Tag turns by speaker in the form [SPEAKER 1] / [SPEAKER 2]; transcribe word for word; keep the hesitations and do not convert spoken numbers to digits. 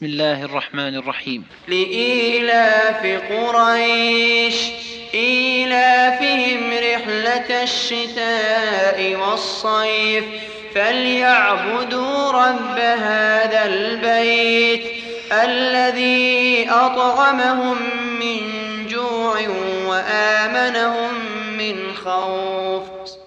[SPEAKER 1] بسم الله الرحمن الرحيم.
[SPEAKER 2] لإيلاف قريش إيلافهم رحلة الشتاء والصيف فليعبدوا رب هذا البيت الذي أطعمهم من جوع وآمنهم من خوف.